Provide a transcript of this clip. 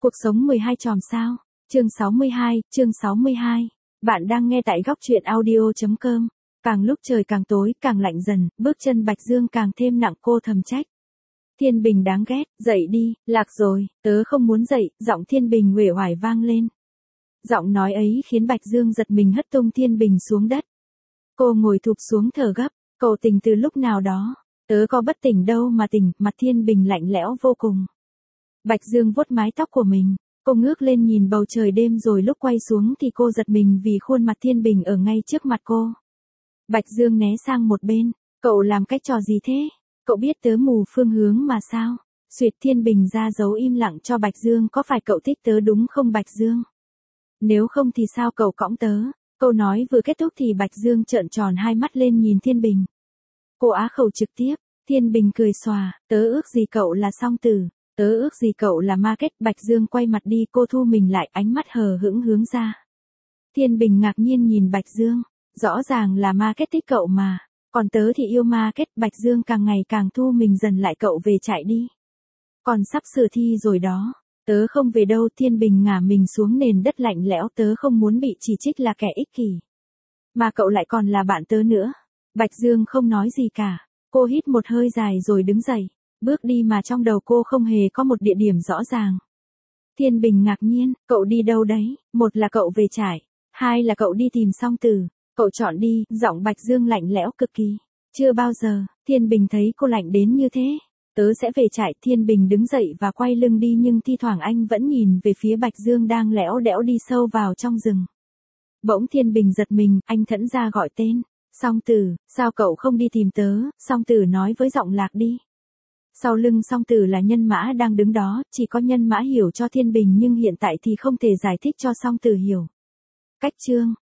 Cuộc sống 12 chòm sao. Chương 62. Bạn đang nghe tại góc truyện audio.com. Càng lúc trời càng tối, càng lạnh dần, bước chân Bạch Dương càng thêm nặng, cô thầm trách. Thiên Bình đáng ghét, dậy đi, lạc rồi, tớ không muốn dậy, giọng Thiên Bình uể oải vang lên. Giọng nói ấy khiến Bạch Dương giật mình, hất tung Thiên Bình xuống đất. Cô ngồi thụp xuống thở gấp, cậu tỉnh từ lúc nào đó. Tớ có bất tỉnh đâu mà tỉnh, mặt Thiên Bình lạnh lẽo vô cùng. Bạch Dương vuốt mái tóc của mình, cô ngước lên nhìn bầu trời đêm rồi lúc quay xuống thì cô giật mình vì khuôn mặt Thiên Bình ở ngay trước mặt cô. Bạch Dương né sang một bên, cậu làm cái trò gì thế? Cậu biết tớ mù phương hướng mà sao? Xuyệt. Thiên Bình ra dấu im lặng cho Bạch Dương, có phải cậu thích tớ đúng không Bạch Dương? Nếu không thì sao cậu cõng tớ? Câu nói vừa kết thúc thì Bạch Dương trợn tròn hai mắt lên nhìn Thiên Bình. Cô á khẩu trực tiếp. Thiên Bình cười xòa, tớ ước gì cậu là song tử, tớ ước gì cậu là ma kết. Bạch Dương quay mặt đi, cô thu mình lại, ánh mắt hờ hững hướng ra. Thiên Bình ngạc nhiên nhìn Bạch Dương, rõ ràng là ma kết thích cậu mà, còn tớ thì yêu ma kết. Bạch Dương càng ngày càng thu mình dần lại, cậu về chạy đi. Còn sắp sửa thi rồi đó. Tớ không về đâu. Thiên Bình ngả mình xuống nền đất lạnh lẽo, tớ không muốn bị chỉ trích là kẻ ích kỷ. Mà cậu lại còn là bạn tớ nữa. Bạch Dương không nói gì cả. Cô hít một hơi dài rồi đứng dậy, bước đi mà trong đầu cô không hề có một địa điểm rõ ràng. Thiên Bình ngạc nhiên, cậu đi đâu đấy? Một là cậu về trại, hai là cậu đi tìm song tử. Cậu chọn đi. Giọng Bạch Dương lạnh lẽo cực kỳ. Chưa bao giờ, Thiên Bình thấy cô lạnh đến như thế. Tớ sẽ về trại. Thiên Bình đứng dậy và quay lưng đi, nhưng thi thoảng anh vẫn nhìn về phía Bạch Dương đang lẽo đẽo đi sâu vào trong rừng. Bỗng Thiên Bình giật mình, anh thẫn ra gọi tên. Song tử, sao cậu không đi tìm tớ? Song tử nói với giọng lạc đi. Sau lưng song tử là nhân mã đang đứng đó, chỉ có nhân mã hiểu cho Thiên Bình nhưng hiện tại thì không thể giải thích cho song tử hiểu. Cách chương